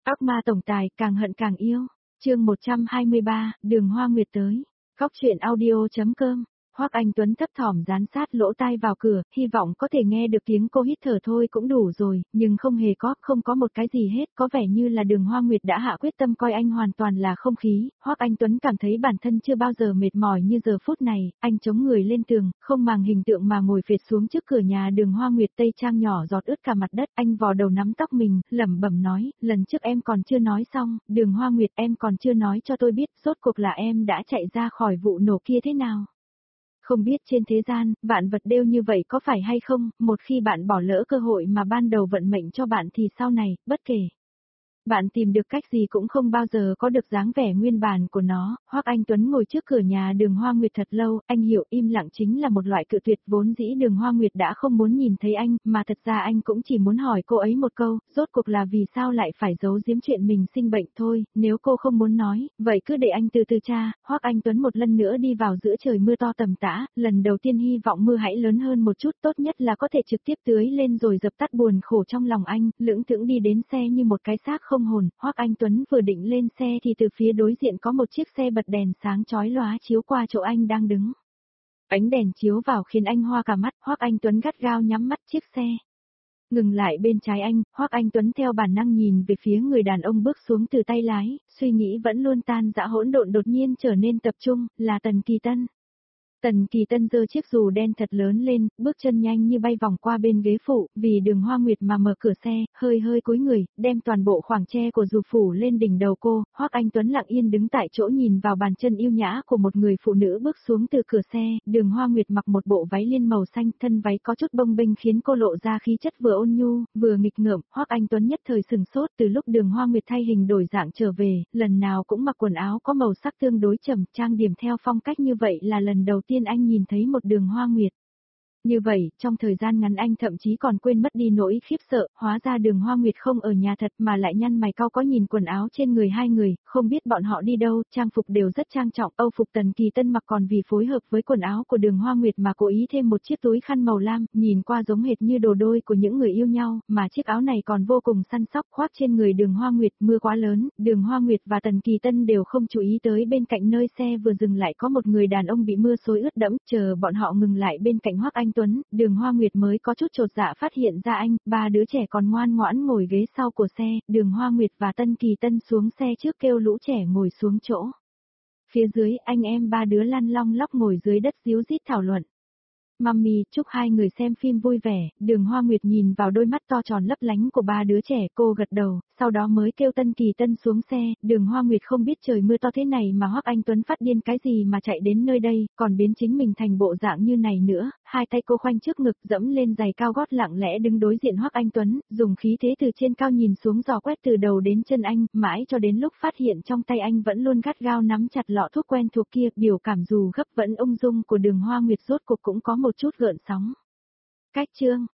Ác ma tổng tài càng hận càng yêu. Chương 123, Đường Hoa Nguyệt tới. Góc truyện audio.com. Hoắc Anh Tuấn thấp thỏm dán sát lỗ tai vào cửa, hy vọng có thể nghe được tiếng cô hít thở thôi cũng đủ rồi, nhưng không có một cái gì hết, có vẻ như là Đường Hoa Nguyệt đã hạ quyết tâm coi anh hoàn toàn là không khí. Hoắc Anh Tuấn cảm thấy bản thân chưa bao giờ mệt mỏi như giờ phút này, anh chống người lên tường, không màng hình tượng mà ngồi phệt xuống trước cửa nhà Đường Hoa Nguyệt, tây trang nhỏ giọt ướt cả mặt đất, anh vò đầu nắm tóc mình, lẩm bẩm nói, lần trước em còn chưa nói xong, Đường Hoa Nguyệt em còn chưa nói cho tôi biết, rốt cuộc là em đã chạy ra khỏi vụ nổ kia thế nào. Không biết trên thế gian, vạn vật đều như vậy có phải hay không, một khi bạn bỏ lỡ cơ hội mà ban đầu vận mệnh cho bạn thì sau này, bất kể bạn tìm được cách gì cũng không bao giờ có được dáng vẻ nguyên bản của nó. Hoắc Anh Tuấn ngồi trước cửa nhà Đường Hoa Nguyệt thật lâu, anh hiểu im lặng chính là một loại cự tuyệt, vốn dĩ Đường Hoa Nguyệt đã không muốn nhìn thấy anh, mà thật ra anh cũng chỉ muốn hỏi cô ấy một câu, rốt cuộc là vì sao lại phải giấu giếm chuyện mình sinh bệnh thôi, nếu cô không muốn nói, vậy cứ để anh từ từ tra. Hoắc Anh Tuấn một lần nữa đi vào giữa trời mưa to tầm tã, lần đầu tiên hy vọng mưa hãy lớn hơn một chút, tốt nhất là có thể trực tiếp tưới lên rồi dập tắt buồn khổ trong lòng anh, lững thững đi đến xe như một cái xác không hồn. Hoắc Anh Tuấn vừa định lên xe thì từ phía đối diện có một chiếc xe bật đèn sáng chói lóa chiếu qua chỗ anh đang đứng. Ánh đèn chiếu vào khiến anh hoa cả mắt, Hoắc Anh Tuấn gắt gao nhắm mắt, chiếc xe ngừng lại bên trái anh, Hoắc Anh Tuấn theo bản năng nhìn về phía người đàn ông bước xuống từ tay lái, suy nghĩ vẫn luôn tan rã hỗn độn đột nhiên trở nên tập trung, là Tần Kỳ Tân. Tần Kỳ Tân giơ chiếc dù đen thật lớn lên, bước chân nhanh như bay vòng qua bên ghế phụ, vì Đường Hoa Nguyệt mà mở cửa xe, hơi cúi người, đem toàn bộ khoảng tre của dù phủ lên đỉnh đầu cô. Hoắc Anh Tuấn lặng yên đứng tại chỗ nhìn vào bàn chân yêu nhã của một người phụ nữ bước xuống từ cửa xe. Đường Hoa Nguyệt mặc một bộ váy liên màu xanh, thân váy có chút bông bênh khiến cô lộ ra khí chất vừa ôn nhu, vừa nghịch ngợm. Hoắc Anh Tuấn nhất thời sừng sốt, từ lúc Đường Hoa Nguyệt thay hình đổi dạng trở về, lần nào cũng mặc quần áo có màu sắc tương đối trầm, trang điểm theo phong cách như vậy là lần đầu tiên anh nhìn thấy một Đường Hoa Nguyệt. Như vậy, trong thời gian ngắn anh thậm chí còn quên mất đi nỗi khiếp sợ, hóa ra Đường Hoa Nguyệt không ở nhà thật mà lại nhăn mày cau có nhìn quần áo trên người hai người, không biết bọn họ đi đâu, trang phục đều rất trang trọng, âu phục Tần Kỳ Tân mặc còn vì phối hợp với quần áo của Đường Hoa Nguyệt mà cố ý thêm một chiếc túi khăn màu lam, nhìn qua giống hệt như đồ đôi của những người yêu nhau, mà chiếc áo này còn vô cùng săn sóc khoác trên người Đường Hoa Nguyệt. Mưa quá lớn, Đường Hoa Nguyệt và Tần Kỳ Tân đều không chú ý tới bên cạnh nơi xe vừa dừng lại có một người đàn ông bị mưa xối ướt đẫm, chờ bọn họ ngừng lại bên cạnh Hoắc Anh Tuấn, Đường Hoa Nguyệt mới có chút chột dạ phát hiện ra anh, ba đứa trẻ còn ngoan ngoãn ngồi ghế sau của xe, Đường Hoa Nguyệt và Tần Kỳ Tân xuống xe trước kêu lũ trẻ ngồi xuống chỗ. Phía dưới, anh em ba đứa lăn long lóc ngồi dưới đất ríu rít thảo luận. Mummy, chúc hai người xem phim vui vẻ. Đường Hoa Nguyệt nhìn vào đôi mắt to tròn lấp lánh của ba đứa trẻ, cô gật đầu, sau đó mới kêu Tần Kỳ Tân xuống xe. Đường Hoa Nguyệt không biết trời mưa to thế này mà Hoắc Anh Tuấn phát điên cái gì mà chạy đến nơi đây, còn biến chính mình thành bộ dạng như này nữa. Hai tay cô khoanh trước ngực, dẫm lên giày cao gót, lặng lẽ đứng đối diện Hoắc Anh Tuấn, dùng khí thế từ trên cao nhìn xuống dò quét từ đầu đến chân anh, mãi cho đến lúc phát hiện trong tay anh vẫn luôn gắt gao nắm chặt lọ thuốc quen thuộc kia, biểu cảm dù gấp vẫn ung dung của Đường Hoa Nguyệt rốt cuộc cũng có một chút gợn sóng. Cách chương